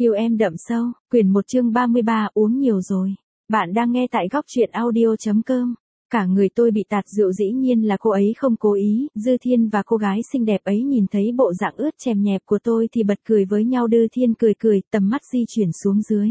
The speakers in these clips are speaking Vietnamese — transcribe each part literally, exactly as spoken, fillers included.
Yêu em đậm sâu, quyển một chương ba mươi ba uống nhiều rồi. Bạn đang nghe tại góc truyện audio.com. Cả người tôi bị tạt rượu, dĩ nhiên là cô ấy không cố ý. Dư Thiên và cô gái xinh đẹp ấy nhìn thấy bộ dạng ướt chèm nhẹp của tôi thì bật cười với nhau. Dư Thiên cười cười, tầm mắt di chuyển xuống dưới.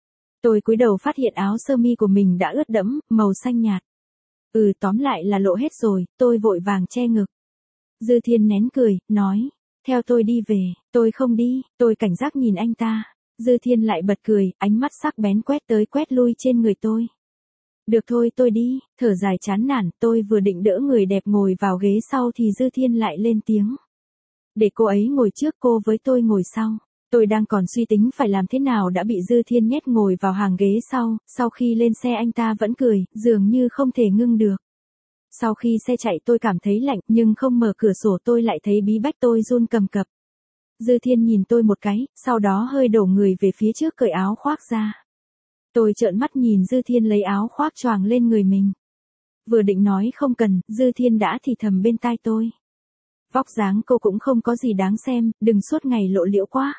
Tôi cúi đầu phát hiện áo sơ mi của mình đã ướt đẫm, màu xanh nhạt. Ừ, tóm lại là lộ hết rồi. Tôi vội vàng che ngực. Dư Thiên nén cười, nói, theo tôi đi về. Tôi không đi. Tôi cảnh giác nhìn anh ta. Dư Thiên lại bật cười, ánh mắt sắc bén quét tới quét lui trên người tôi. Được thôi, tôi đi. Thở dài chán nản, tôi vừa định đỡ người đẹp ngồi vào ghế sau thì Dư Thiên lại lên tiếng. Để cô ấy ngồi trước, cô với tôi ngồi sau. Tôi đang còn suy tính phải làm thế nào đã bị Dư Thiên nhét ngồi vào hàng ghế sau. Sau khi lên xe anh ta vẫn cười, dường như không thể ngưng được. Sau khi xe chạy tôi cảm thấy lạnh, nhưng không mở cửa sổ tôi lại thấy bí bách, tôi run cầm cập. Dư Thiên nhìn tôi một cái, sau đó hơi đổ người về phía trước cởi áo khoác ra. Tôi trợn mắt nhìn Dư Thiên lấy áo khoác choàng lên người mình. Vừa định nói không cần, Dư Thiên đã thì thầm bên tai tôi. Vóc dáng cô cũng không có gì đáng xem, đừng suốt ngày lộ liễu quá.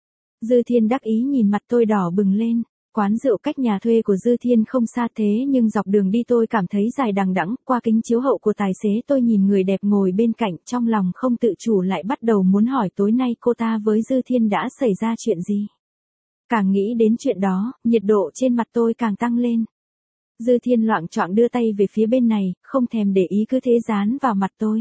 Dư Thiên đắc ý nhìn mặt tôi đỏ bừng lên. Quán rượu cách nhà thuê của Dư Thiên không xa, thế nhưng dọc đường đi tôi cảm thấy dài đằng đẵng. Qua kính chiếu hậu của tài xế tôi nhìn người đẹp ngồi bên cạnh, trong lòng không tự chủ lại bắt đầu muốn hỏi tối nay cô ta với Dư Thiên đã xảy ra chuyện gì. Càng nghĩ đến chuyện đó, nhiệt độ trên mặt tôi càng tăng lên. Dư Thiên loạng choạng đưa tay về phía bên này, không thèm để ý, cứ thế dán vào mặt tôi.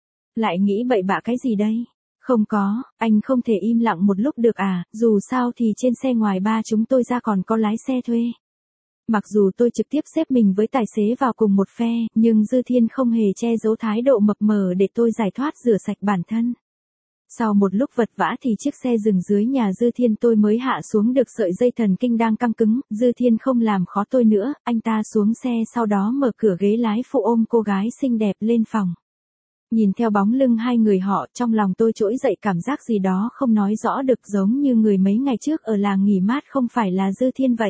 Lại nghĩ bậy bạ cái gì đây? Không có, anh không thể im lặng một lúc được à, dù sao thì trên xe ngoài ba chúng tôi ra còn có lái xe thuê. Mặc dù tôi trực tiếp xếp mình với tài xế vào cùng một phe, nhưng Dư Thiên không hề che giấu thái độ mập mờ để tôi giải thoát rửa sạch bản thân. Sau một lúc vật vã thì chiếc xe dừng dưới nhà Dư Thiên, tôi mới hạ xuống được sợi dây thần kinh đang căng cứng. Dư Thiên không làm khó tôi nữa, anh ta xuống xe sau đó mở cửa ghế lái phụ ôm cô gái xinh đẹp lên phòng. Nhìn theo bóng lưng hai người họ, trong lòng tôi trỗi dậy cảm giác gì đó không nói rõ được, giống như người mấy ngày trước ở làng nghỉ mát không phải là Dư Thiên vậy.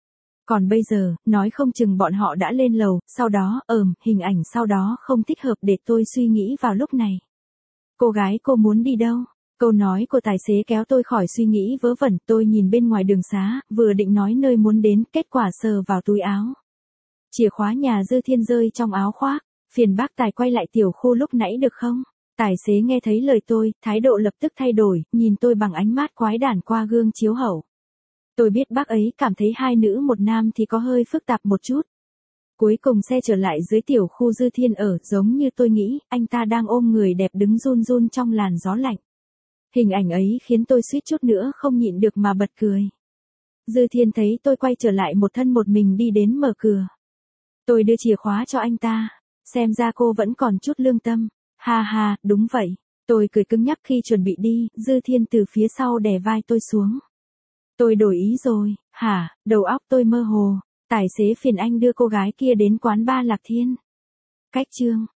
Còn bây giờ, nói không chừng bọn họ đã lên lầu, sau đó, ờm, hình ảnh sau đó không thích hợp để tôi suy nghĩ vào lúc này. Cô gái, cô muốn đi đâu? Câu nói của tài xế kéo tôi khỏi suy nghĩ vớ vẩn. Tôi nhìn bên ngoài đường xá, vừa định nói nơi muốn đến, kết quả sờ vào túi áo. Chìa khóa nhà Dư Thiên rơi trong áo khoác. Phiền bác Tài quay lại tiểu khu lúc nãy được không? Tài xế nghe thấy lời tôi, thái độ lập tức thay đổi, nhìn tôi bằng ánh mắt quái đản qua gương chiếu hậu. Tôi biết bác ấy cảm thấy hai nữ một nam thì có hơi phức tạp một chút. Cuối cùng xe trở lại dưới tiểu khu Dư Thiên ở, giống như tôi nghĩ, anh ta đang ôm người đẹp đứng run run trong làn gió lạnh. Hình ảnh ấy khiến tôi suýt chút nữa không nhịn được mà bật cười. Dư Thiên thấy tôi quay trở lại một thân một mình đi đến mở cửa. Tôi đưa chìa khóa cho anh ta. Xem ra cô vẫn còn chút lương tâm. Ha ha, đúng vậy. Tôi cười cứng nhắc khi chuẩn bị đi, Dư Thiên từ phía sau đè vai tôi xuống. Tôi đổi ý rồi, hả, đầu óc tôi mơ hồ. Tài xế phiền anh đưa cô gái kia đến quán bar Lạc Thiên. Cách chương.